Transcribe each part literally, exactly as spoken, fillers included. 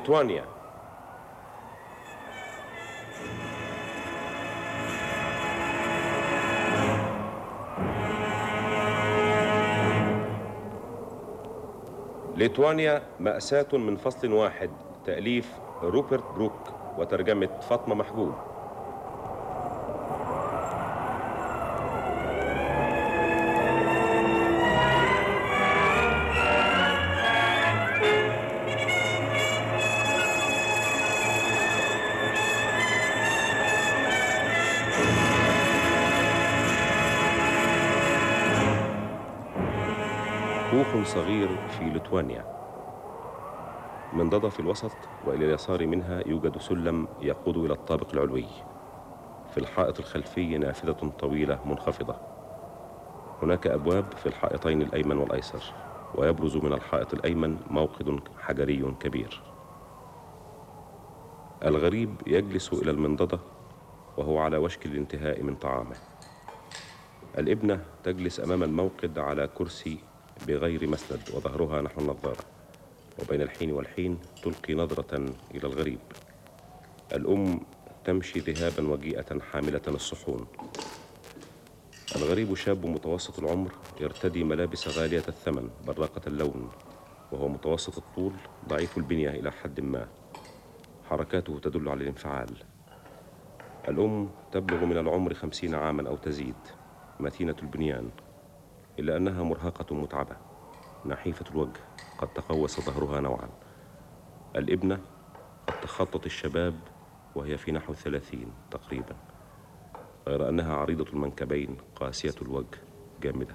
ليتوانيا. ليتوانيا مأساة من فصل واحد، تأليف روبرت بروك وترجمة فاطمة محبوب. كوخ صغير في ليتوانيا، منضدة في الوسط، وإلى اليسار منها يوجد سلم يقود إلى الطابق العلوي. في الحائط الخلفي نافذة طويلة منخفضة. هناك أبواب في الحائطين الأيمن والأيسر، ويبرز من الحائط الأيمن موقد حجري كبير. الغريب يجلس إلى المنضدة وهو على وشك الانتهاء من طعامه. الابنة تجلس أمام الموقد على كرسي بغير مسند وظهرها نحو النظارة، وبين الحين والحين تلقي نظرة إلى الغريب. الأم تمشي ذهابا وجيئة حاملة الصحون. الغريب شاب متوسط العمر، يرتدي ملابس غالية الثمن براقة اللون، وهو متوسط الطول ضعيف البنية إلى حد ما. حركاته تدل على الانفعال. الأم تبلغ من العمر خمسين عاما أو تزيد، متينة البنيان، إلا أنها مرهقة متعبة، نحيفة الوجه، قد تقوس ظهرها نوعا. الابنة قد تخطت الشباب وهي في نحو الثلاثين تقريبا، غير أنها عريضة المنكبين، قاسية الوجه، جامدة.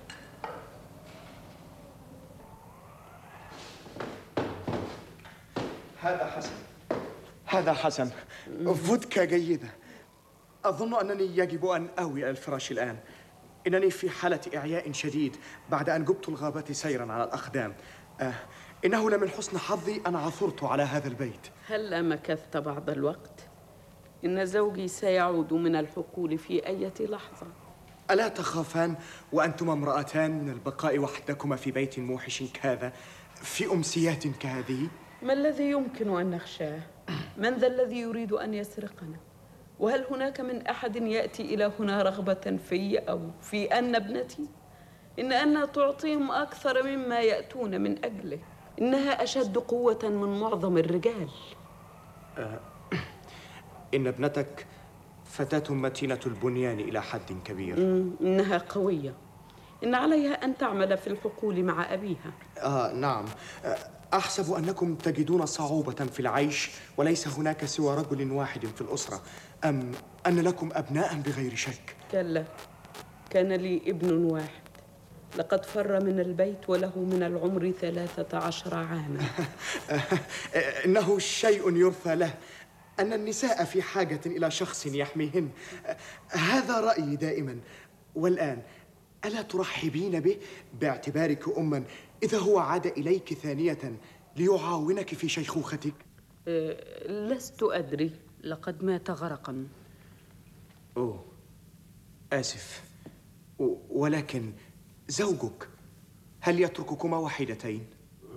هذا حسن، هذا حسن. فودكا جيدة. أظن أنني يجب أن آوي إلى الفراش الآن. إنني في حالة إعياء شديد بعد أن جبت الغابة سيراً على الأقدام. آه إنه لمن حسن حظي أن عثرت على هذا البيت. هل مكثت بعض الوقت؟ إن زوجي سيعود من الحقول في أي لحظة. ألا تخافان وأنتما امرأتان من البقاء وحدكما في بيت موحش كهذا في أمسيات كهذه؟ ما الذي يمكن أن نخشاه؟ من ذا الذي يريد أن يسرقنا؟ وهل هناك من أحد يأتي إلى هنا رغبة في أو في أن ابنتي؟ إن أنها تعطيهم أكثر مما يأتون من أجله. إنها أشد قوة من معظم الرجال. أه إن ابنتك فتاة متينة البنيان إلى حد كبير. إنها قوية. إن عليها أن تعمل في الحقول مع أبيها. آه نعم. أه أحسب أنكم تجدون صعوبة في العيش وليس هناك سوى رجل واحد في الأسرة، أم أن لكم أبناء بغير شك؟ كلا، كان لي ابن واحد، لقد فر من البيت وله من العمر ثلاثة عشر عاما. إنه شيء يرثى له أن النساء في حاجة إلى شخص يحميهن. هذا رأيي دائما. والآن ألا ترحبين به باعتبارك أما إذا هو عاد إليك ثانية ليعاونك في شيخوختك؟ أه لست أدري، لقد مات غرقا. أوه آسف. ولكن زوجك هل يترككما وحيدتين؟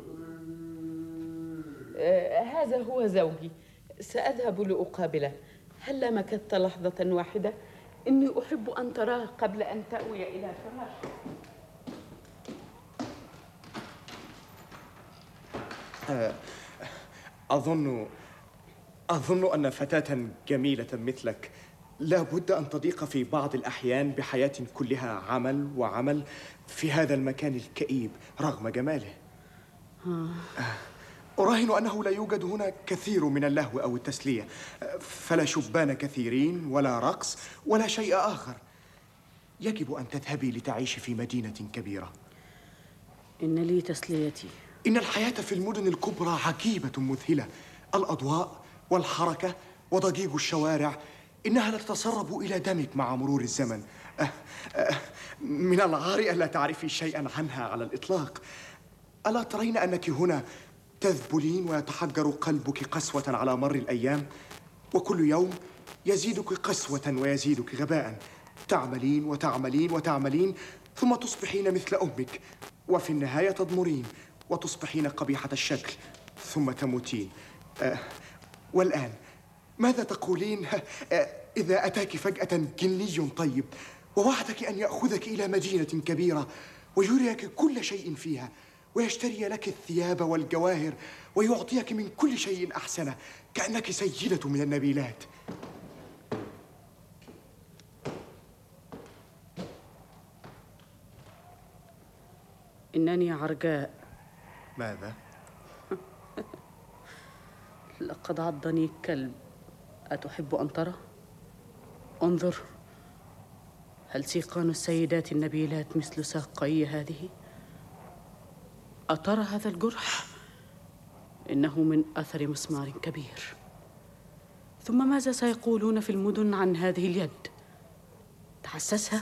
أه هذا هو زوجي، سأذهب لأقابله. هل مكثت لحظة واحدة؟ إني أحب أن تراه قبل أن تأوي إلى فراشك. أظن أظن أن فتاة جميلة مثلك لا بد أن تضيق في بعض الأحيان بحياة كلها عمل وعمل في هذا المكان الكئيب رغم جماله. أراهن أنه لا يوجد هنا كثير من اللهو أو التسلية، فلا شبان كثيرين ولا رقص ولا شيء آخر. يجب أن تذهبي لتعيشي في مدينة كبيرة. إن لي تسليتي. إن الحياة في المدن الكبرى عجيبة مذهلة. الأضواء والحركة وضجيج الشوارع إنها لا تتسرب إلى دمك مع مرور الزمن. أه أه من العار ألا تعرفي شيئا عنها على الإطلاق. ألا ترين أنك هنا تذبلين ويتحجر قلبك قسوة على مر الأيام، وكل يوم يزيدك قسوة ويزيدك غباء. تعملين وتعملين وتعملين ثم تصبحين مثل أمك، وفي النهاية تضمرين وتصبحين قبيحة الشكل ثم تموتين. آه والآن ماذا تقولين آه إذا أتاك فجأة جني طيب ووعدك أن يأخذك إلى مدينة كبيرة ويريك كل شيء فيها ويشتري لك الثياب والجواهر ويعطيك من كل شيء أحسن كأنك سيدة من النبيلات؟ إنني عرجاء. ماذا؟ لقد عضني كلب، أتحب أن ترى؟ انظر، هل سيقان السيدات النبيلات مثل ساقي هذه؟ أترى هذا الجرح؟ إنه من أثر مسمار كبير. ثم ماذا سيقولون في المدن عن هذه اليد؟ تحسسها.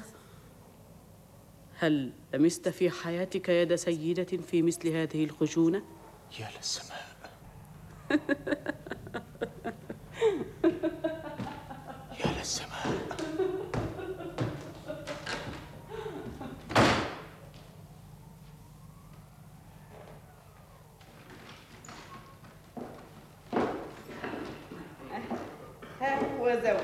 هل لمست في حياتك يد سيدة في مثل هذه الخشونة؟ يا للسماء. يا للسماء. ها هو زوج.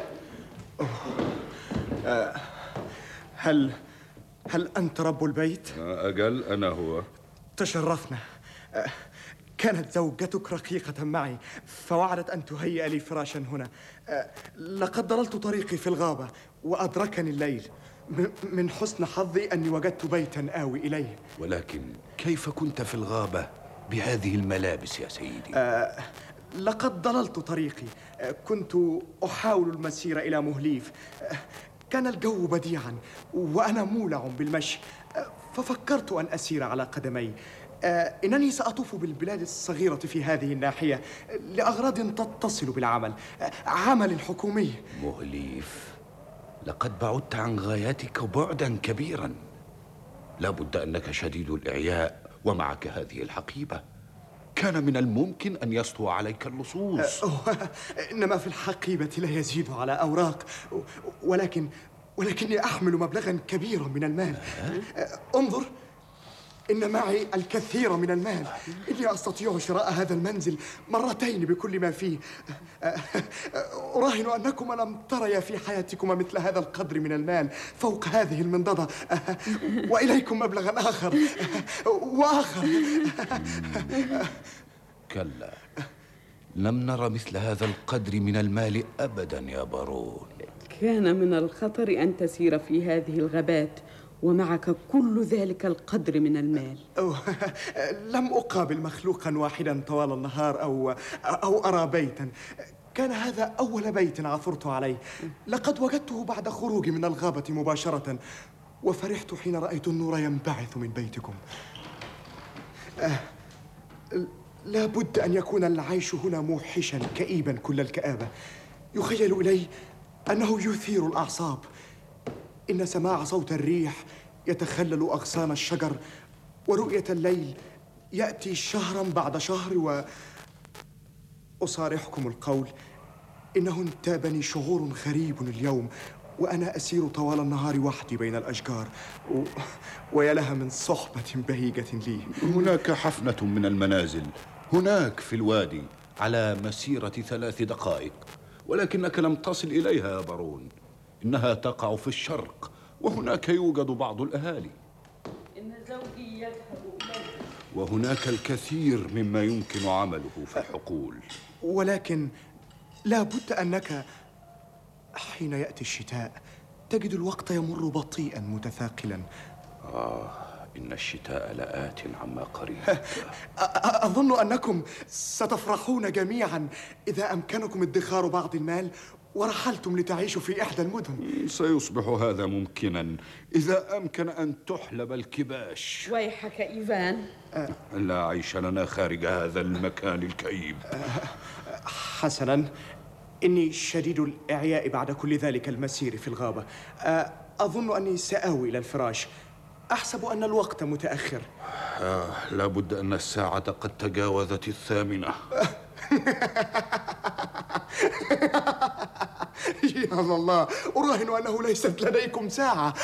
آه هل هل أنت رب البيت؟ أجل أنا هو. تشرفنا. آه كانت زوجتك رقيقة معي فوعدت أن تهيئ لي فراشا هنا. آه لقد ضللت طريقي في الغابة وأدركني الليل. من حسن حظي أني وجدت بيتا آوي إليه. ولكن كيف كنت في الغابة بهذه الملابس يا سيدي؟ آه لقد ضللت طريقي. آه كنت أحاول المسير إلى مهليف. آه كان الجو بديعا وأنا مولع بالمشي آه ففكرت أن أسير على قدمي. آه إنني سأطوف بالبلاد الصغيرة في هذه الناحية لأغراض تتصل بالعمل، آه عمل حكومي. مهليف، لقد بعدت عن غايتك بعدا كبيرا. لا بد أنك شديد الإعياء ومعك هذه الحقيبة. كان من الممكن أن يسطو عليك اللصوص. أه إنما في الحقيبة لا يزيد على أوراق، ولكن ولكني أحمل مبلغا كبيرا من المال. أه؟ انظر، إن معي الكثير من المال. إني أستطيع شراء هذا المنزل مرتين بكل ما فيه. أراهن أنكما لم تريا في حياتكما مثل هذا القدر من المال فوق هذه المنضدة. وإليكم مبلغا آخر وآخر. كلا، لم نرى مثل هذا القدر من المال أبدا يا بارون. كان من الخطر أن تسير في هذه الغابات ومعك كل ذلك القدر من المال. أو لم أقابل مخلوقا واحدا طوال النهار أو أو أرى بيتا. كان هذا أول بيت عثرت عليه. لقد وجدته بعد خروجي من الغابة مباشرة وفرحت حين رأيت النور ينبعث من بيتكم. أه لا بد أن يكون العيش هنا موحشا كئيبا كل الكآبة. يخيل إلي أنه يثير الأعصاب. إن سماع صوت الريح يتخلل أغصان الشجر ورؤية الليل يأتي شهرا بعد شهر. وأصارحكم القول إنه انتابني شعور غريب اليوم وأنا أسير طوال النهار وحدي بين الأشجار و... ويا لها من صحبة بهيجة لي. هناك حفنة من المنازل هناك في الوادي على مسيرة ثلاث دقائق، ولكنك لم تصل إليها يا بارون. إنها تقع في الشرق وهناك يوجد بعض الأهالي. إن زوجي يذهب إليه. وهناك الكثير مما يمكن عمله في الحقول. ولكن لا بد أنك حين يأتي الشتاء تجد الوقت يمر بطيئا متثاقلا. آه إن الشتاء لآت عما قريب. أظن أنكم ستفرحون جميعا إذا أمكنكم ادخار بعض المال ورحلتم لتعيشوا في إحدى المدن. سيصبح هذا ممكنا إذا أمكن أن تحلب الكباش. ويحك إيفان، لا عيش لنا خارج هذا المكان الكئيب. حسنا، إني شديد الإعياء بعد كل ذلك المسير في الغابة. أظن أني سآوي إلى الفراش. أحسب أن الوقت متأخر. آه لا بد أن الساعة قد تجاوزت الثامنة. يا الله، أراهن أنه ليست لديكم ساعة.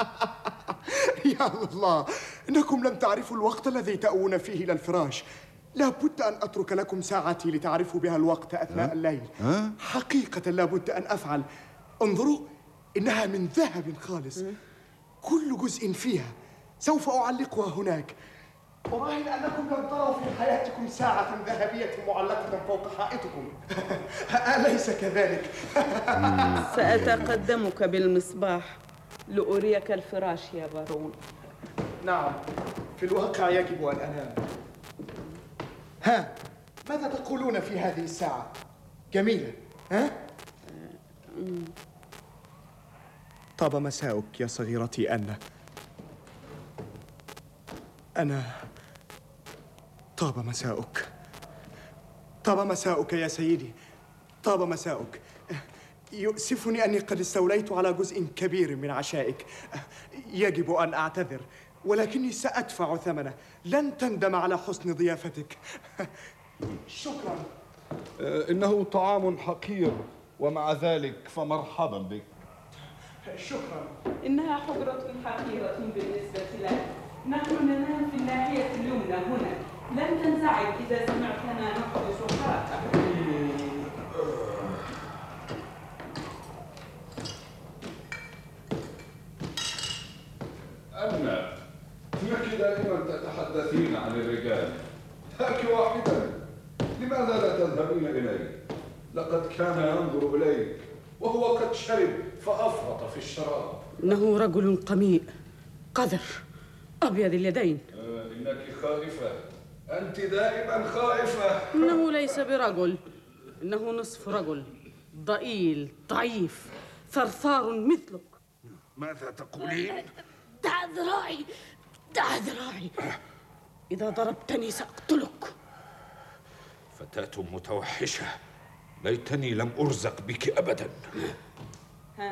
يا الله، إنكم لم تعرفوا الوقت الذي تأوون فيه إلى الفراش. لا بد أن أترك لكم ساعتي لتعرفوا بها الوقت أثناء الليل. حقيقة لا بد أن أفعل. انظروا، إنها من ذهب خالص، كل جزء فيها سوف أعلقها هناك. أراهن أنكم لم تروا في حياتكم ساعة ذهبية معلقة فوق حائطكم. أليس كذلك؟ سأتقدمك بالمصباح لأريك الفراش يا بارون. نعم، في الواقع يجب أن أنام. ها، ماذا تقولون في هذه الساعة؟ جميلة، ها؟ طاب مساؤك يا صغيرتي أنا. أنا طاب مساؤك. طاب مساؤك يا سيدي، طاب مساؤك. يؤسفني أني قد استوليت على جزء كبير من عشائك. يجب أن أعتذر، ولكني سأدفع ثمنه. لن تندم على حسن ضيافتك. شكرا. إنه طعام حقير، ومع ذلك فمرحبا بك. شكرا. إنها حجرة حقيرة بالنسبة لك. نحن ننام في الناحية اليمنى هنا. لن تنزعج إذا سمعتنا نحدث حركة. أنا إنك دائما تتحدثين عن الرجال. هاك واحدا، لماذا لا تذهبين إليه؟ لقد كان ينظر إليك وهو قد شرب فأفرط في الشراب. إنه رجل قميء قذر أبيض اليدين. آه، إنك خائفة، أنت دائما خائفة. إنه ليس برجل، إنه نصف رجل، ضئيل ضعيف ثرثار مثلك. ماذا تقولين؟ دع ذراعي، دع ذراعي، إذا ضربتني سأقتلك. فتاة متوحشة، ليتني لم أرزق بك أبدا. ها،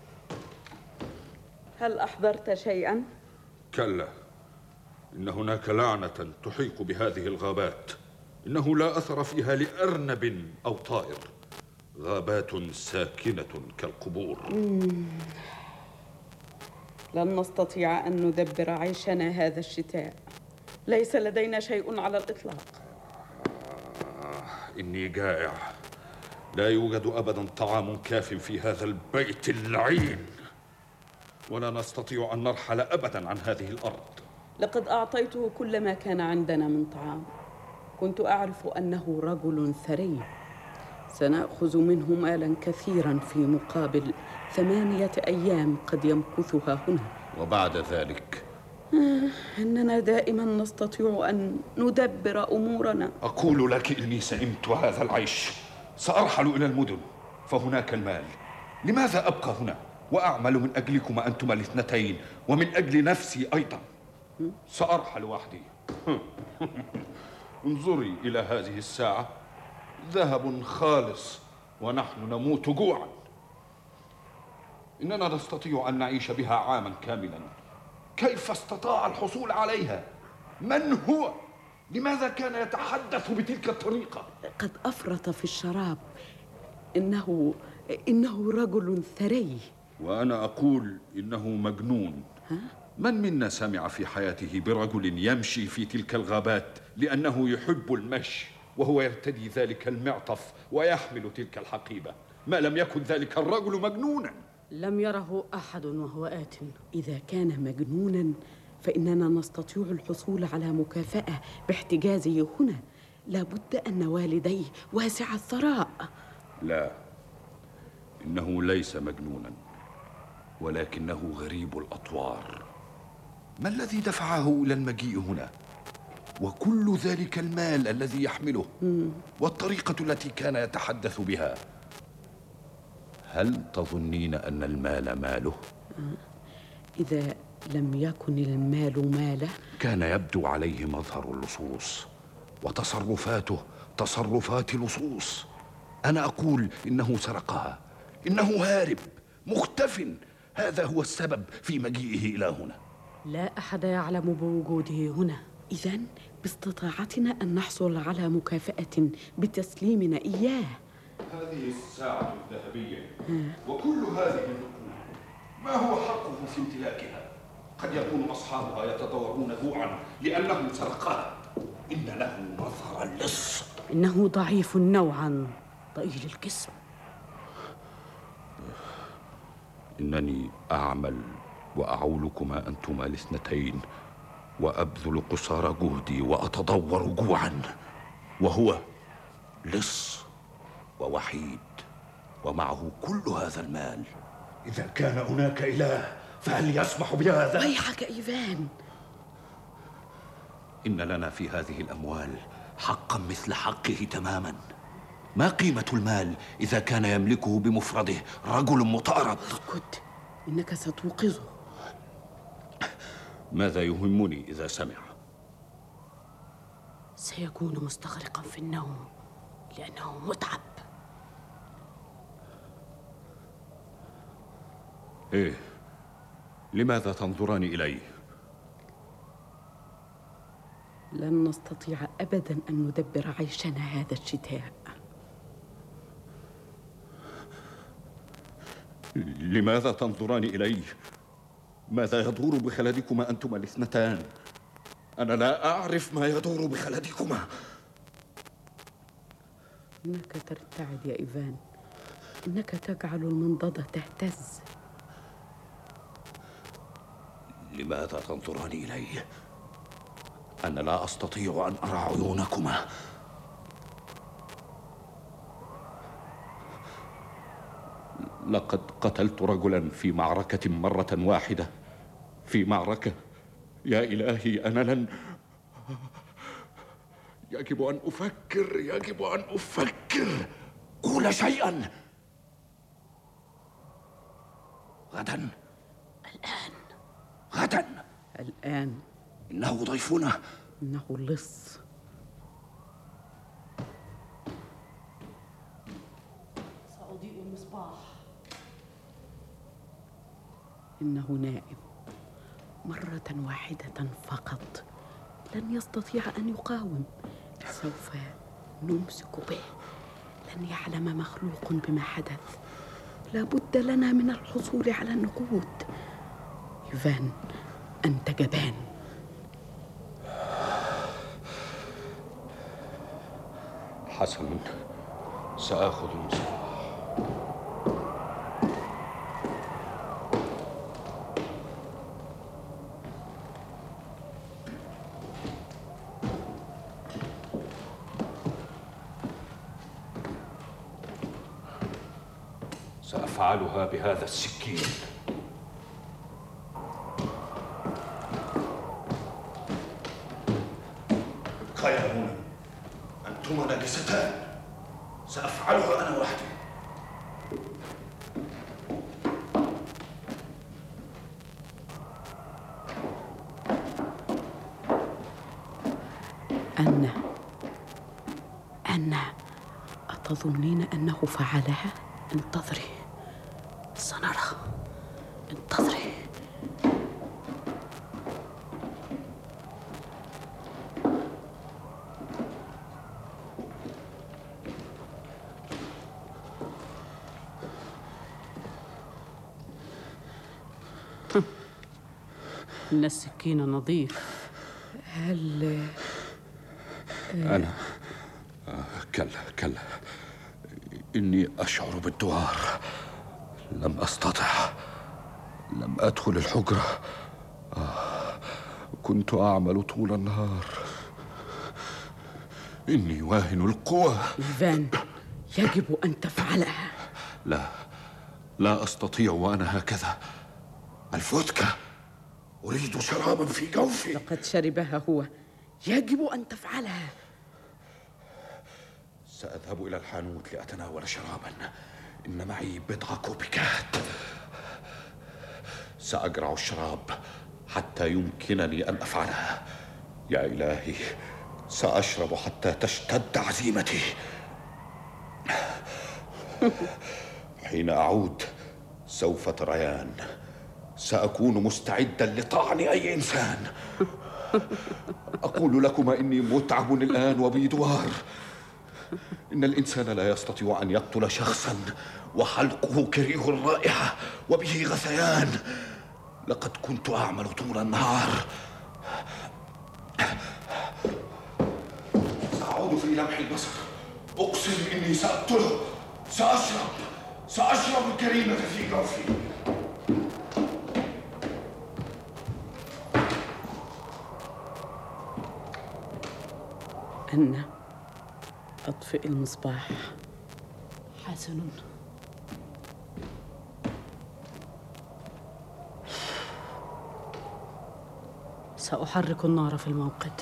هل أحضرت شيئا؟ كلا، إن هناك لعنة تحيق بهذه الغابات. إنه لا أثر فيها لأرنب أو طائر، غابات ساكنة كالقبور. مم. لن نستطيع أن ندبر عيشنا هذا الشتاء. ليس لدينا شيء على الإطلاق. آه، إني جائع. لا يوجد أبدا طعام كاف في هذا البيت اللعين، ولا نستطيع أن نرحل أبدا عن هذه الأرض. لقد أعطيته كل ما كان عندنا من طعام. كنت أعرف أنه رجل ثري. سنأخذ منه مالا كثيرا في مقابل ثمانية أيام قد يمكثها هنا. وبعد ذلك؟ آه، إننا دائما نستطيع أن ندبر أمورنا. أقول لك إني سئمت هذا العيش. سأرحل إلى المدن، فهناك المال. لماذا أبقى هنا وأعمل من أجلكما أنتما الاثنتين ومن أجل نفسي أيضا؟ سأرحل وحدي. انظري إلى هذه الساعة، ذهب خالص ونحن نموت جوعا. إننا نستطيع أن نعيش بها عاما كاملا. كيف استطاع الحصول عليها؟ من هو؟ لماذا كان يتحدث بتلك الطريقة؟ قد أفرط في الشراب. إنه إنه رجل ثري. وأنا أقول إنه مجنون. ها؟ من منا سمع في حياته برجل يمشي في تلك الغابات لأنه يحب المشي وهو يرتدي ذلك المعطف ويحمل تلك الحقيبة؟ ما لم يكن ذلك الرجل مجنونا. لم يره أحد وهو آت. إذا كان مجنونا فإننا نستطيع الحصول على مكافأة باحتجازه هنا. لابد أن والديه واسع الثراء. لا، إنه ليس مجنونا، ولكنه غريب الأطوار. ما الذي دفعه إلى المجيء هنا؟ وكل ذلك المال الذي يحمله والطريقة التي كان يتحدث بها. هل تظنين أن المال ماله؟ إذا لم يكن المال ماله، كان يبدو عليه مظهر اللصوص، وتصرفاته تصرفات لصوص. أنا أقول إنه سرقها، إنه هارب مختف. هذا هو السبب في مجيئه إلى هنا. لا أحد يعلم بوجوده هنا. إذن باستطاعتنا أن نحصل على مكافأة بتسليمنا إياه. هذه الساعة الذهبية وكل هذه النقود، ما هو حقه في امتلاكها؟ قد يكون أصحابها يتضورون جوعا لأنهم سرقها. إن له مظهر اللص. إنه ضعيف نوعا ضئيل الجسم. إنني أعمل وأعولكما أنتما الاثنتين، وأبذل قصارى جهدي وأتضور جوعا، وهو لص ووحيد ومعه كل هذا المال. إذا كان هناك إله فهل يسمح بهذا؟ ويحك إيفان، إن لنا في هذه الأموال حقا مثل حقه تماما. ما قيمة المال إذا كان يملكه بمفرده رجل متأرب؟ اسكت، إنك ستوقظه. ماذا يهمني إذا سمع؟ سيكون مستغرقا في النوم لأنه متعب. إيه، لماذا تنظران إلي؟ لن نستطيع أبدا أن ندبر عيشنا هذا الشتاء. لماذا تنظران إلي؟ ماذا يدور بخلدكما أنتما الاثنتان؟ أنا لا أعرف ما يدور بخلدكما. إنك ترتعد يا إيفان، إنك تجعل المنضدة تهتز. لماذا تنظران إلي؟ أنا لا أستطيع أن أرى عيونكما. لقد قتلت رجلا في معركة مرة واحدة، في معركة. يا إلهي، أنا لن. يجب أن أفكر، يجب أن أفكر. قول شيئا. غدا. الآن. غدا. الآن. إنه ضيفنا. إنه اللص. سأضيء المصباح. إنه نائم مرة واحدة فقط، لن يستطيع أن يقاوم. سوف نمسك به، لن يعلم مخلوق بما حدث. لا بد لنا من الحصول على النقود. إيفان، أنت جبان. حسنا، سآخذ المصباح. سأفعلها بهذا السكين. خيرون، أنتما ناجستان. سأفعلها أنا وحدي. أنا أنا أتظنين أنه فعلها؟ انتظري، سنرى. انتظري. إن السكين نظيف. هل أنا آه كلا كلا، إني أشعر بالدوار. لم أستطع، لم أدخل الحجرة. آه كنت أعمل طول النهار. إني واهن القوى. إيفان، يجب أن تفعلها. لا، لا أستطيع وأنا هكذا. الفودكا، أريد شرابا في جوفي. لقد شربها هو، يجب أن تفعلها. سأذهب إلى الحانوت لأتناول شرابا. إن معي بضع كوبيكات. سأجرع الشراب حتى يمكنني أن أفعلها. يا إلهي، سأشرب حتى تشتد عزيمتي. حين أعود سوف تريان، سأكون مستعدا لطعن أي إنسان. أقول لكما إني متعب الآن وبي دوار. إن الإنسان لا يستطيع أن يقتل شخصا وحلقه كريه الرائحة وبه غثيان. لقد كنت أعمل طول النهار. في لمح البصر. أقسم إني سأقتله، سأشرب سأشرب الكريمة في جوفي. أنا أطفئ المصباح. حسن. سأحرك النار في الموقد.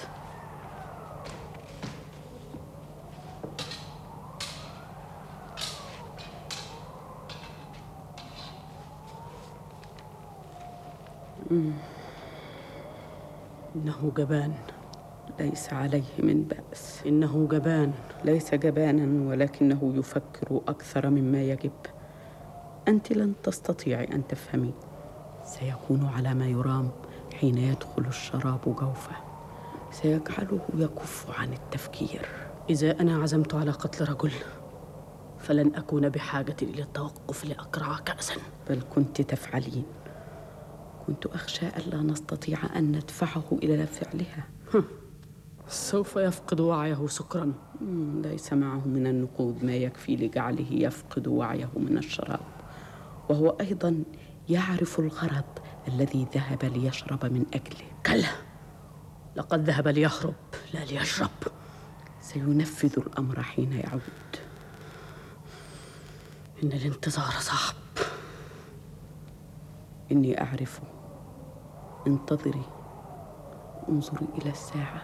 إنه جبان. ليس عليه من بأس. إنه جبان. ليس جبانا، ولكنه يفكر أكثر مما يجب. أنت لن تستطيعي أن تفهمي. سيكون على ما يرام حين يدخل الشراب جوفه، سيجعله يكف عن التفكير. إذا أنا عزمت على قتل رجل فلن أكون بحاجة إلى التوقف لأقرع كأسا. بل كنت تفعلين. كنت أخشى ألا نستطيع أن ندفعه إلى فعلها. سوف يفقد وعيه سكرا. ليس معه من النقود ما يكفي لجعله يفقد وعيه من الشراب، وهو أيضا يعرف الغرض الذي ذهب ليشرب من أجله. كلا، لقد ذهب ليهرب لا ليشرب. سينفذ الأمر حين يعود. إن الانتظار صعب. إني أعرفه. انتظري، انظري إلى الساعة.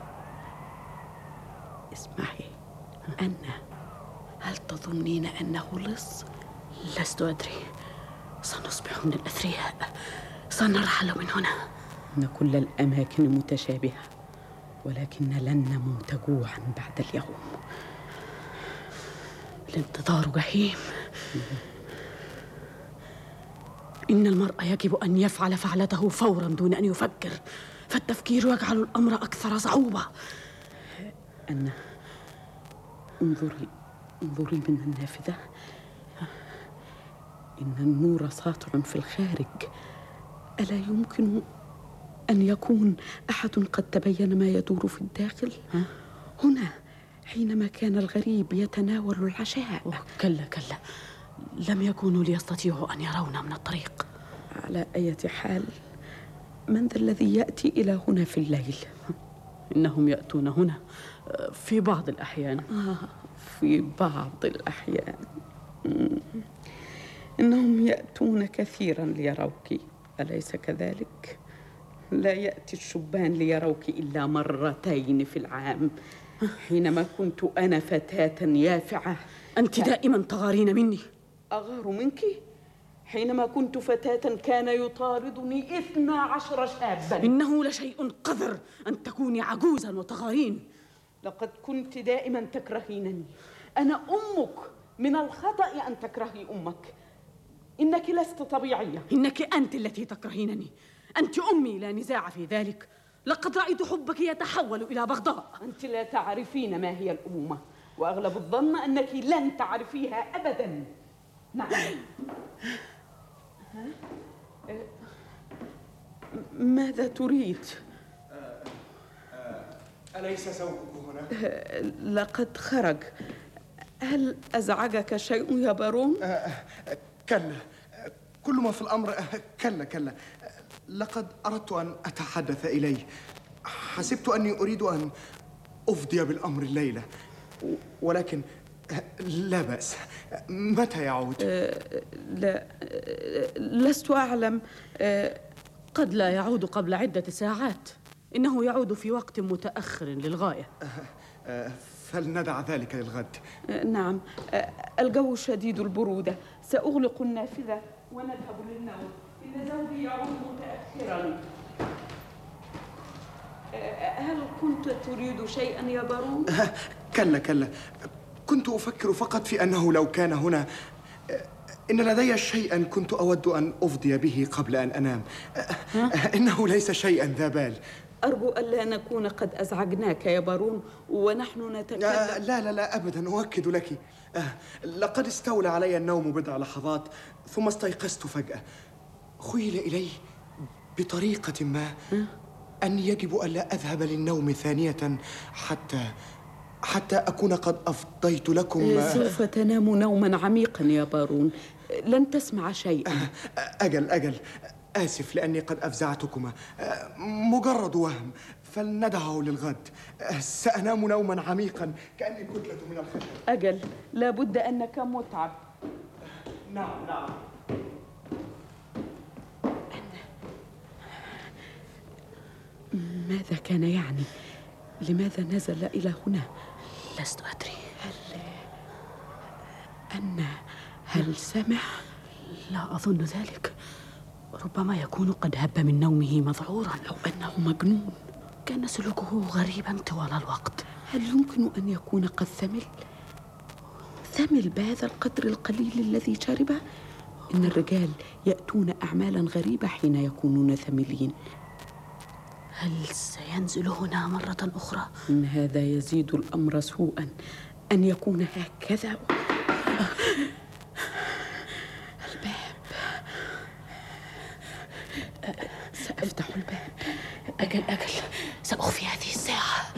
اسمعي، أنا هل تظنين أنه لص؟ لست أدري. سنصبح من الأثرياء، سنرحل من هنا. إن كل الأماكن متشابهة، ولكن لن نموت جوعا بعد اليوم. الانتظار جحيم. إن المرء يجب أن يفعل فعلته فورا دون أن يفكر، فالتفكير يجعل الأمر أكثر صعوبة. أنا انظري انظري من النافذة. إن النور ساطع في الخارج. ألا يمكن أن يكون أحد قد تبين ما يدور في الداخل؟ ها؟ هنا حينما كان الغريب يتناول العشاء. كلا كلا، لم يكونوا ليستطيعوا أن يرونا من الطريق. على أي حال، من ذا الذي يأتي إلى هنا في الليل؟ إنهم يأتون هنا في بعض الأحيان. آه، في بعض الأحيان. إنهم يأتون كثيرا ليروك، أليس كذلك؟ لا يأتي الشبان ليروك إلا مرتين في العام، حينما كنت أنا فتاة يافعة. أنت دائما تغارين مني. أغار منك؟ حينما كنت فتاة كان يطاردني اثنا عشر شابا. إنه لشيء قذر أن تكوني عجوزا وتغارين. لقد كنت دائما تكرهينني. أنا أمك، من الخطأ أن تكرهي أمك. إنك لست طبيعية. إنك أنت التي تكرهينني. أنت أمي، لا نزاع في ذلك. لقد رأيت حبك يتحول إلى بغضاء. أنت لا تعرفين ما هي الأمومة، وأغلب الظن أنك لن تعرفيها أبداً. نعم. ماذا تريد؟ أليس زوجك هنا؟ لقد خرج. هل أزعجك شيء يا بارون؟ كلا، كل ما في الأمر كلا كلا. لقد أردت أن أتحدث إليه. حسبت أني أريد أن أفضي بالأمر الليلة، ولكن لا بأس. متى يعود؟ أه لا، أه لست أعلم. أه قد لا يعود قبل عدة ساعات. إنه يعود في وقت متأخر للغاية. أه أه فلندع ذلك للغد. أه نعم. أه الجو شديد البرودة. سأغلق النافذة ونذهب للنوم. إن زوجي يعود متأخرا. أه هل كنت تريد شيئا يا بارون؟ أه كلا كلا، كنت أفكر فقط في أنه لو كان هنا، إن لدي شيئا كنت أود أن أفضي به قبل أن أنام. إنه ليس شيئا ذا بال. أرجو ألا نكون قد أزعجناك يا بارون ونحن نتكلم. لا لا لا أبدا، أؤكد لك. لقد استولى علي النوم بضع لحظات ثم استيقظت فجأة. خيل إلي بطريقة ما أن يجب ألا أذهب للنوم ثانية حتى حتى أكون قد أفضيت لكم. سوف تنام نوما عميقا يا بارون، لن تسمع شيئا. أجل أجل، آسف لأني قد أفزعتكما، مجرد وهم، فلندعه للغد. سأنام نوما عميقا كأني كتلة من الخشب. أجل، لابد أنك متعب. نعم نعم. ماذا كان يعني؟ لماذا نزل إلى هنا؟ لست أدري. هل أن هل سمع؟ لا أظن ذلك. ربما يكون قد هب من نومه مذعورا، أو أنه مجنون. كان سلوكه غريبا طوال الوقت. هل يمكن أن يكون قد ثمل؟ ثمل بهذا القدر القليل الذي شربه؟ إن الرجال يأتون أعمالا غريبة حين يكونون ثملين. هل سينزل هنا مرة أخرى؟ إن هذا يزيد الأمر سوءا، أن يكون هكذا. الباب، سأفتح الباب. أجل أجل، سأخفي هذه الساعة.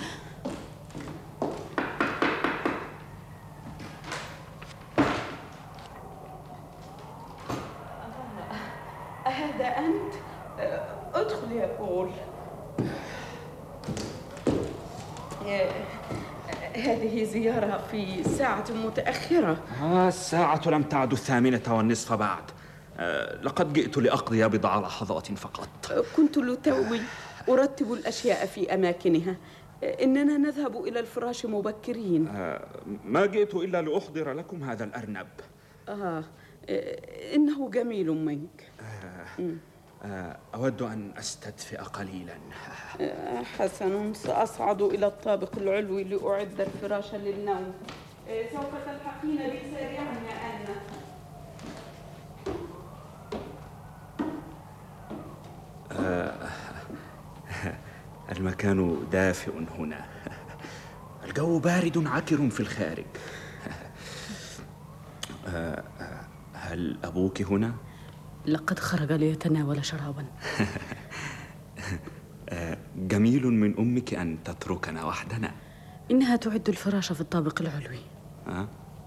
أهذا أنت؟ ادخل يا بول. هذه زيارة في ساعة متأخرة. آه الساعة لم تعد الثامنة والنصف بعد. آه لقد جئت لأقضي بضع لحظات فقط. كنت لتوي أرتب الأشياء في أماكنها. إننا نذهب إلى الفراش مبكرين. آه ما جئت إلا لأحضر لكم هذا الأرنب. آه إنه جميل منك. آه آه أود أن أستدفئ قليلا. آه حسن، سأصعد إلى الطابق العلوي لأعد الفراش للنوم. آه سوف تلحقين بي سريعا يا أنا. آه المكان دافئ هنا. الجو بارد عكر في الخارج. آه هل أبوك هنا؟ لقد خرج ليتناول شرابا. جميل من أمك أن تتركنا وحدنا. إنها تعد الفراش في الطابق العلوي. أه؟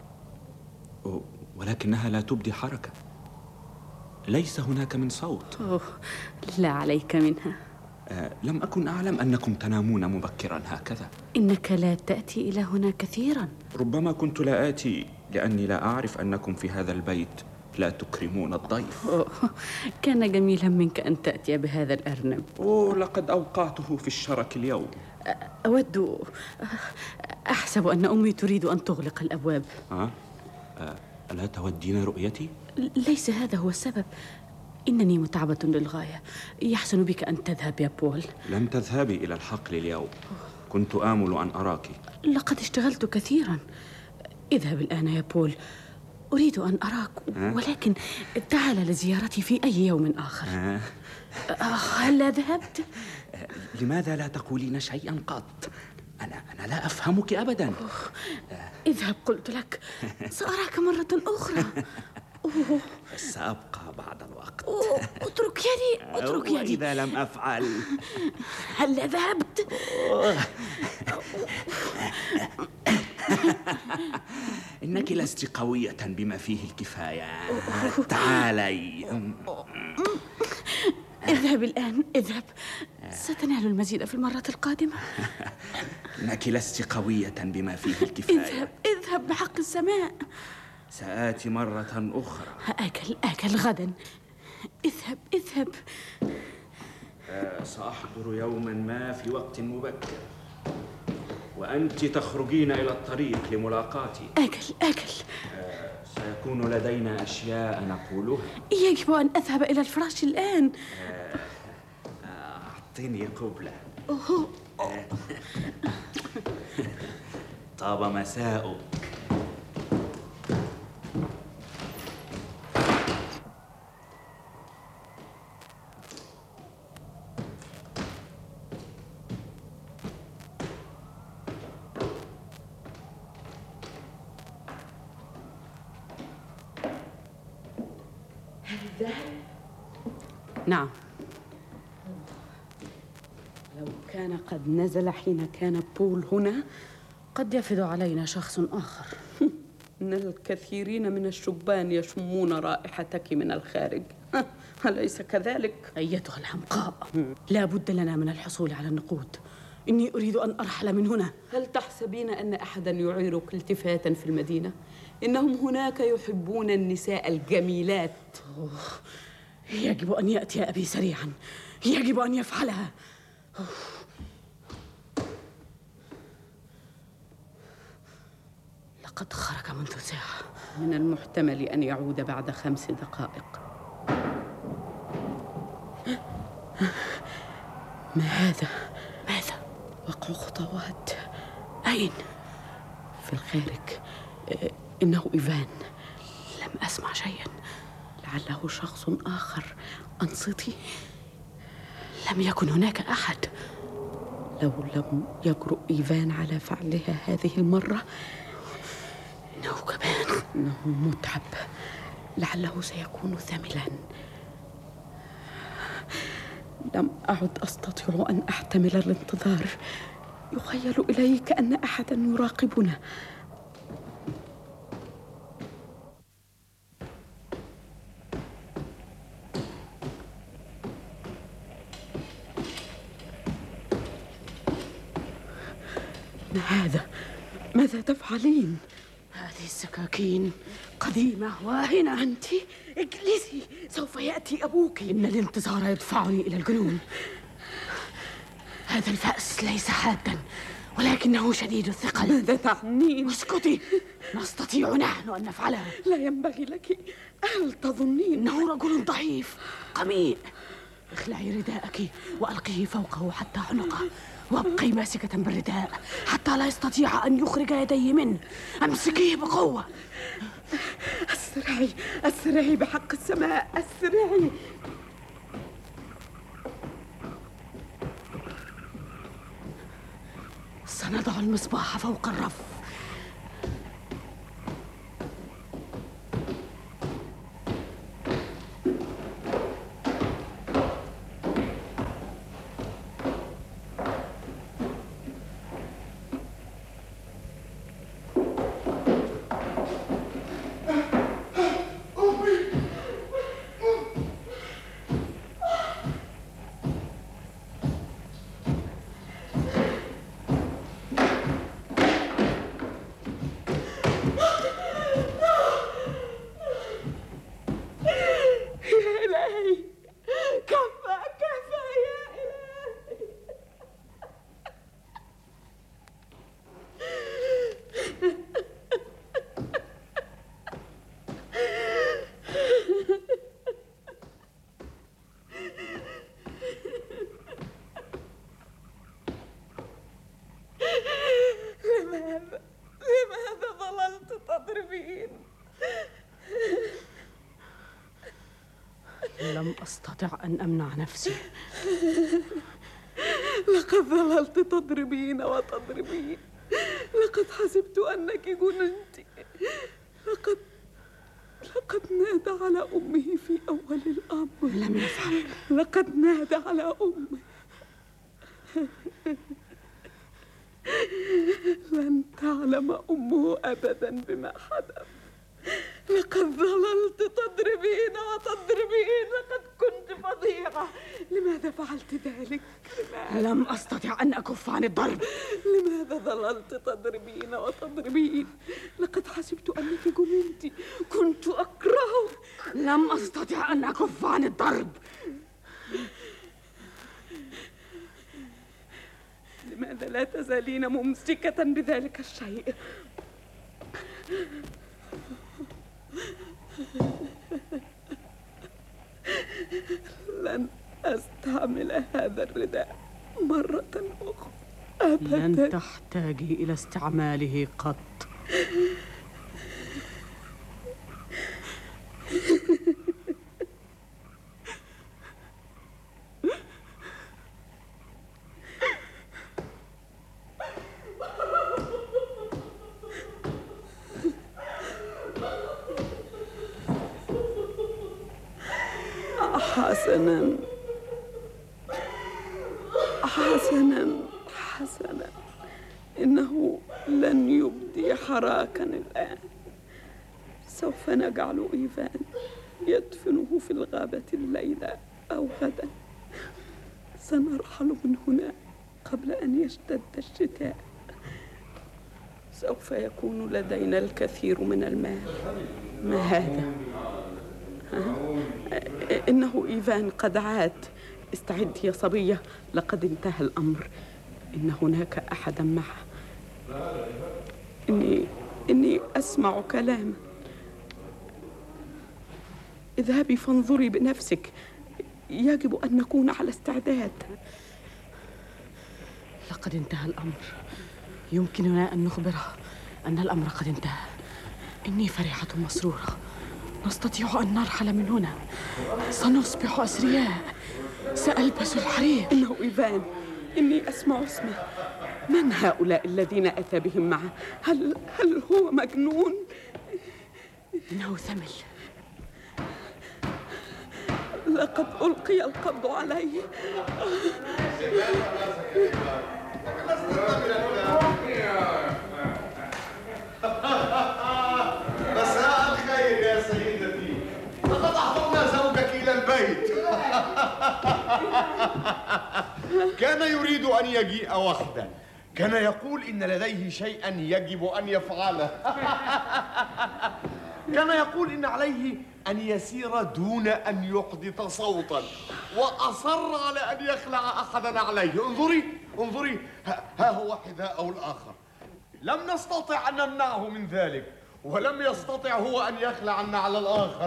ولكنها لا تبدي حركة. ليس هناك من صوت. أوه، لا عليك منها. أه لم أكن أعلم أنكم تنامون مبكرا هكذا. إنك لا تأتي إلى هنا كثيرا. ربما كنت لا آتي لأني لا أعرف أنكم في هذا البيت لا تكرمون الضيف. أوه، كان جميلا منك أن تأتي بهذا الأرنب. أوه لقد أوقعته في الشرك اليوم. أود، أحسب أن أمي تريد أن تغلق الأبواب. أه؟ أه ألا تودين رؤيتي؟ ليس هذا هو السبب. إنني متعبة للغاية. يحسن بك أن تذهب يا بول. لم تذهبي إلى الحقل اليوم. كنت آمل أن أراك. لقد اشتغلت كثيرا. اذهب الآن يا بول، أريد أن أراك. أه؟ ولكن تعال لزيارتي في أي يوم آخر. أه؟ هل ذهبت؟ لماذا لا تقولين شيئا قط؟ أنا أنا لا أفهمك أبدا. اذهب قلت لك. سأراك مرة أخرى. أوه. سأبقى بعد الوقت. أوه. اترك يدي، اترك يدي. وإذا لم أفعل؟ هل ذهبت؟ إنك لست قوية بما فيه الكفاية. تعالي. اذهب الآن، اذهب. ستنال المزيد في المرة القادمة. إنك لست قوية بما فيه الكفاية. اذهب، اذهب بحق السماء. سآتي مرة أخرى. أكل أكل غدا. اذهب اذهب. آه سأحضر يوما ما في وقت مبكر، وأنت تخرجين إلى الطريق لملاقاتي. أكل أكل. آه سيكون لدينا أشياء نقولها. يجب أن أذهب إلى الفراش الآن. آه أعطيني قبلة. آه. طاب مساؤك. نعم. لو كان قد نزل حين كان بول هنا قد يفد علينا شخص آخر. إن الكثيرين من الشبان يشمون رائحتك من الخارج. أليس كذلك؟ أيتها الحمقاء، لا بد لنا من الحصول على النقود. إني أريد أن أرحل من هنا. هل تحسبين أن أحدا يعيرك التفاتا في المدينة؟ إنهم هناك يحبون النساء الجميلات. أوه. يجب أن يأتي أبي سريعا، يجب أن يفعلها. أوه. لقد خرج منذ ساعة. من المحتمل أن يعود بعد خمس دقائق. ما هذا؟ ماذا؟ وقع خطوات. أين؟ في الخارج. إنه إيفان. لم أسمع شيئا. لعله شخص آخر. أنصتي. لم يكن هناك أحد. لو لم يجرؤ إيفان على فعلها هذه المرة، إنه كمان إنه متعب. لعله سيكون ثملا. لم أعد أستطيع أن أحتمل الانتظار. يخيل إلي كأن أحدا يراقبنا. ما هذا؟ ماذا تفعلين؟ هذه السكاكين قديمة واهنة. أنت اجلسي، سوف يأتي أبوك. إن الانتظار يدفعني إلى الجنون. هذا الفأس ليس حادا، ولكنه شديد الثقل. ماذا تعنين؟ اسكتي، نستطيع نحن أن نفعلها. لا ينبغي لك. هل تظنين إنه رجل ضعيف قميء؟ اخلعي رداءك وألقيه فوقه حتى عنقه، وابقي ماسكة بالرداء حتى لا يستطيع أن يخرج يديه منه. أمسكيه بقوة. أسرعي أسرعي بحق السماء، أسرعي. سنضع المصباح فوق الرف. لم أستطع أن أمنع نفسي. لقد ظللت تضربين وتضربين. لقد حسبت أنك جننت. لقد لقد نادى على أمه في أول الأمر. لم يفعل. لقد نادى على أمه. لن تعلم أمه أبدا بما حدث. لقد ظللت تضربين وتضربين. لقد كنت فظيعة. لماذا فعلت ذلك؟ لماذا؟ لم أستطع أن أكف عن الضرب. لماذا ظللت تضربين وتضربين؟ لقد حسبت أنك جننت. كنت أكرهك. لم أستطع أن أكف عن الضرب. لماذا لا تزالين ممسكة بذلك الشيء؟ لن أستعمل هذا الرداء مرة أخرى أبدا. لن تحتاجي إلى استعماله قط. حسناً حسناً حسناً. إنه لن يبدي حراكا الآن. سوف نجعل إيفان يدفنه في الغابة الليلة أو غدا. سنرحل من هنا قبل أن يشتد الشتاء. سوف يكون لدينا الكثير من المال. ما هذا؟ إنه إيفان قد عاد. استعد يا صبية، لقد انتهى الأمر. إن هناك أحدا معه. إني إني أسمع كلاما. اذهبي فانظري بنفسك. يجب أن نكون على استعداد. لقد انتهى الأمر. يمكننا أن نخبره أن الأمر قد انتهى. إني فرحة مسرورة. نستطيع أن نرحل من هنا. سنصبح أثرياء. سألبس الحرير. إنه إيفان. إني أسمع اسمه. من هؤلاء الذين أتى بهم معه؟ هل هل هو مجنون؟ إنه ثمل. لقد ألقي القبض عليه. مساء الخير يا سيدتي. لقد أحضرنا زوجك إلى البيت. كان يريد أن يجيء وحده. كان يقول إن لديه شيئا يجب أن يفعله. كان يقول إن عليه أن يسير دون أن يحدث صوتا، وأصر على أن يخلع أحدا عليه. انظري انظري، ها هو حذاءه الآخر. لم نستطع أن نمنعه من ذلك، ولم يستطع هو أن يخلع النعل الآخر.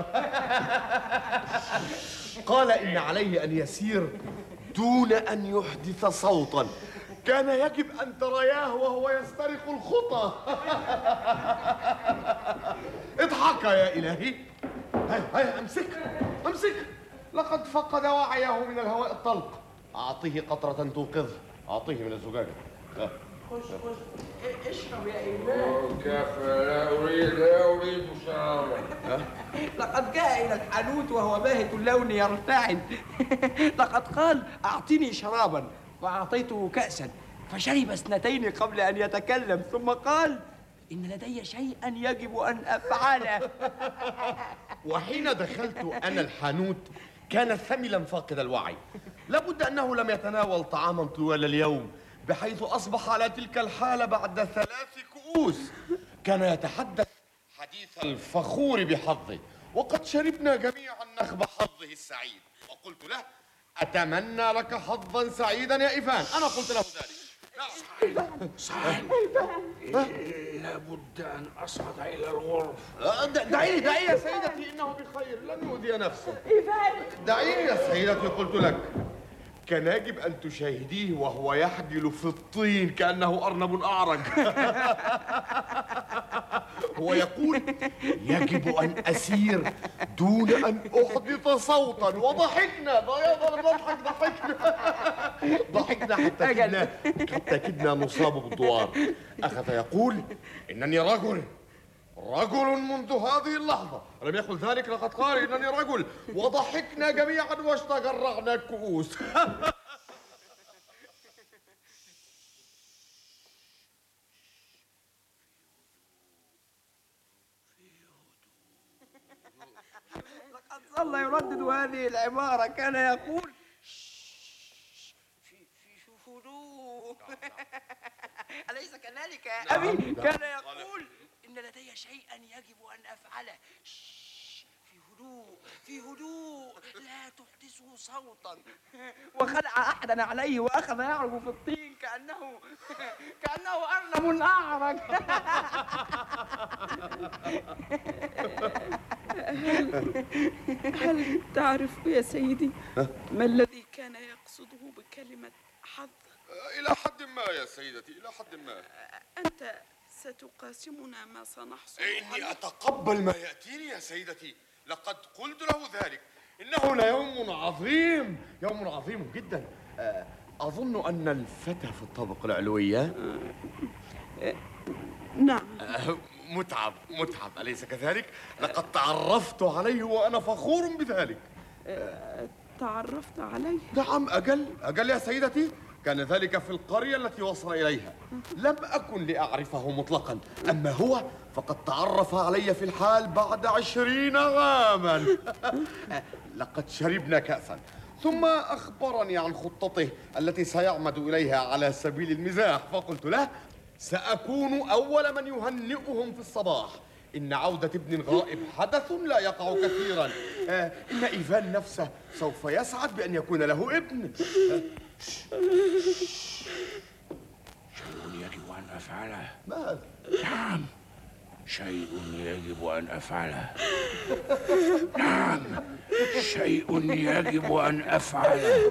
قال إن عليه أن يسير دون أن يحدث صوتا. كان يجب أن ترياه وهو يسترق الخطى. اضحك يا إلهي. هيا هيا امسك امسك. لقد فقد وعيه من الهواء الطلق. أعطيه قطرة توقظه. أعطيه من الزجاجة. خش خش اشرب يا إيمان. كفى، لا أريد لا أريد شرابا. لقد جاء إلى الحانوت وهو باهت اللون يرتعد. لقد قال أعطني شرابا، فأعطيته كأسا فشرب اثنتين قبل أن يتكلم، ثم قال إن لدي شيئا يجب أن أفعله. وحين دخلت أنا الحانوت كان ثملا فاقد الوعي. لابد أنه لم يتناول طعاما طوال اليوم، بحيث أصبح على تلك الحالة بعد ثلاث كؤوس. كان يتحدث حديث الفخور بحظه، وقد شربنا جميعا نخب حظه السعيد. وقلت له أتمنى لك حظا سعيدا يا إيفان. أنا قلت له ذلك. صحيح. لابد أن أصعد إلى الغرف. دعيني دعيني يا سيدتي، إنه بخير، لن يؤذي نفسه. إيفان. دعيني يا سيدتي، قلت لك. كان يجب أن تشاهديه وهو يحجل في الطين كأنه أرنب أعرج. هو يقول يجب أن أسير دون أن أحدث صوتا. وضحكنا نضحك ضحكنا ضحكنا حتى كدنا حتى كدنا نصاب بالدوار. أخذ يقول إنني رجل رجل منذ هذه اللحظة. لم يقل ذلك، لقد قال إنني رجل. وضحكنا جميعا واشتجرعنا الكؤوس. لقد ظل يردد هذه العبارة. كان يقول في في هدوء. أليس كذلك يا أبي؟ كان يقول إن لدي شيئا يجب أن أفعله. في هدوء في هدوء لا تحدثوا صوتا. وخلع أحدا عليه وأخذ يعرج في الطين كأنه كأنه أرنب أعرج. هل, هل تعرف يا سيدي ما الذي كان يقصده بكلمة حظ؟ إلى حد ما يا سيدتي، إلى حد ما. أنت ستقاسمنا ما سنحصل إني عليه؟ أتقبل ما يأتيني يا سيدتي. لقد قلت له ذلك. إنه ليوم عظيم، يوم عظيم جدا. أظن أن الفتى في الطبق العلوي نعم. متعب متعب، أليس كذلك؟ لقد تعرفت عليه وأنا فخور بذلك. تعرفت عليه؟ نعم، أجل أجل يا سيدتي. كان ذلك في القرية التي وصل إليها. لم أكن لأعرفه مطلقا، أما هو فقد تعرف علي في الحال بعد عشرين عاما. لقد شربنا كأسا ثم أخبرني عن خطته التي سيعمد إليها على سبيل المزاح، فقلت له سأكون أول من يهنئهم في الصباح. إن عودة ابن غائب حدث لا يقع كثيرا. آه إن إيفان نفسه سوف يسعد بأن يكون له ابن. آه شيء يجب أن أفعله. ماذا؟ نعم، شيء يجب أن أفعله. نعم، شيء يجب أن أفعله.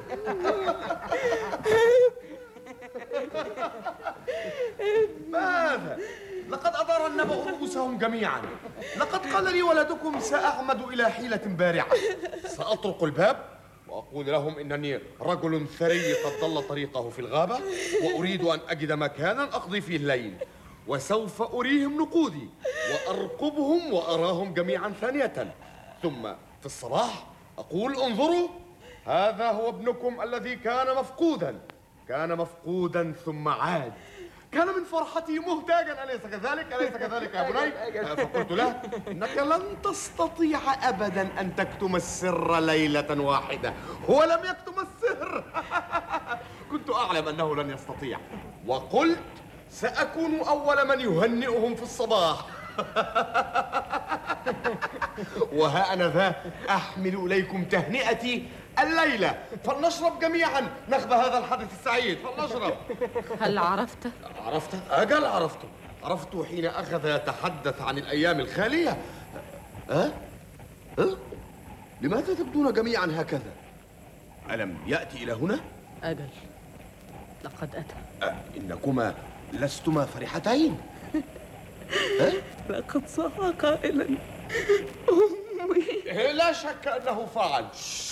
ماذا؟ لقد أدار النبأ رؤوسهم جميعا. لقد قال لي ولدكم سأعمد إلى حيلة بارعة. سأطرق الباب وأقول لهم إنني رجل ثري قد ضل طريقه في الغابة، وأريد أن أجد مكانا أقضي فيه الليل، وسوف أريهم نقودي وأرقبهم وأراهم جميعا ثانية. ثم في الصباح أقول انظروا، هذا هو ابنكم الذي كان مفقودا، كان مفقودا ثم عاد، كان من فرحتي مهتاجا، أليس كذلك؟ أليس كذلك يا بني؟ فقلت له إنك لن تستطيع أبدا أن تكتم السر ليلة واحدة. هو لم يكتم السر. كنت أعلم أنه لن يستطيع، وقلت سأكون أول من يهنئهم في الصباح. وها أنا ذا أحمل إليكم تهنئتي الليلة، فلنشرب جميعا نخب هذا الحدث السعيد، فلنشرب. هل عرفته؟ عرفته؟ أجل عرفته. عرفته حين أخذ يتحدث عن الأيام الخالية. أه؟ أه؟ لماذا تبدون جميعا هكذا؟ ألم يأتي إلى هنا؟ أجل، لقد أتى. أه إنكما لستما فرحتين. أه؟ لقد صاح قائلا أمي. لا شك أنه فعل.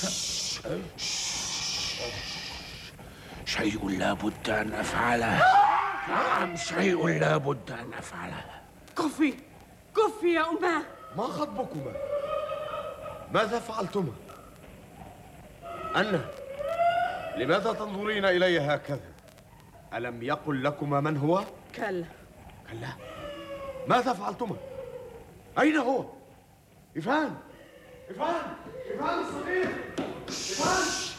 شيء لا بد أن أفعله. نعم، شيء لا بد أن أفعله. كفي كفي يا أماه. ما خطبكما؟ ماذا فعلتما؟ أنا لماذا تنظرين إلي هكذا؟ ألم يقل لكما من هو؟ كلا. كلا؟ ماذا فعلتما؟ أين هو؟ إيفان! إيفان! إيفان الصغير! إيفان!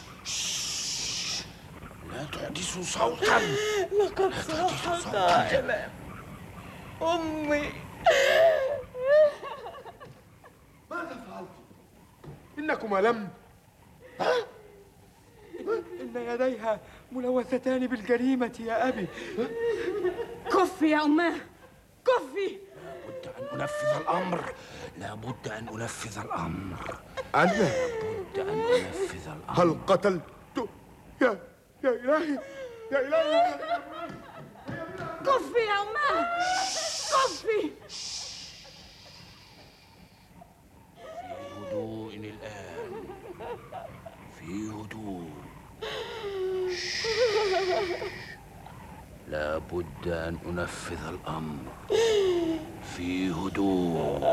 لا تحدثوا صوتا. لقد صاح قائلا أمي. ماذا فعلت؟ إنكما لم ها؟ إن يديها ملوثتان بالجريمة يا أبي. كفي يا أماه، كفي. لابد أن أنفذ الأمر. لابد أن أنفذ الأمر. أنا لابد أن أنفذ الأمر. هل قتلت يا يا إلهي يا إلهي؟ كفي يا أماه، كفي. في هدوء الآن، في هدوء. لابد أن أنفذ الأمر في هدوء.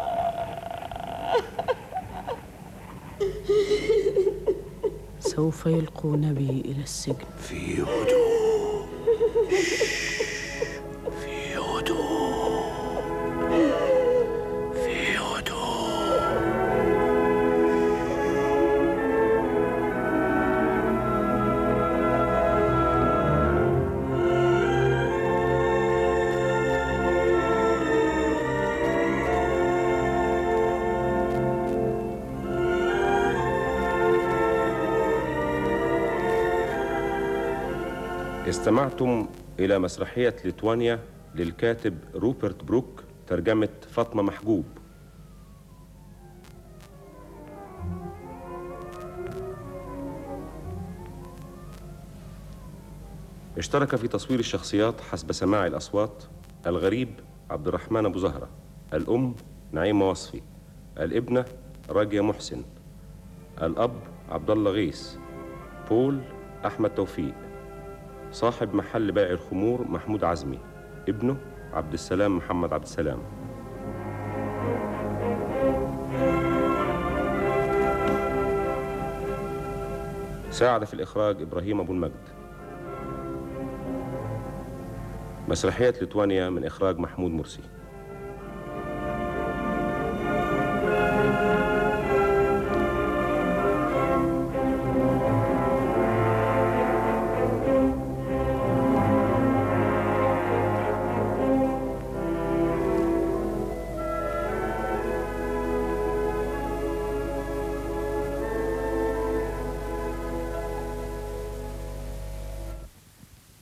سوف يلقون بي إلى السجن في هدوء. في هدوء. في هدوء. استمعتم إلى مسرحية ليتوانيا للكاتب روبرت بروك، ترجمة فاطمة محجوب. اشترك في تصوير الشخصيات حسب سماع الأصوات الغريب عبد الرحمن أبو زهرة، الأم نعيمة وصفي، الابنة راجية محسن، الأب عبد الله غيث، بول أحمد توفيق، صاحب محل بائع الخمور محمود عزمي، ابنه عبد السلام محمد عبد السلام. ساعد في الإخراج إبراهيم أبو المجد. مسرحية ليتوانيا من إخراج محمود مرسي.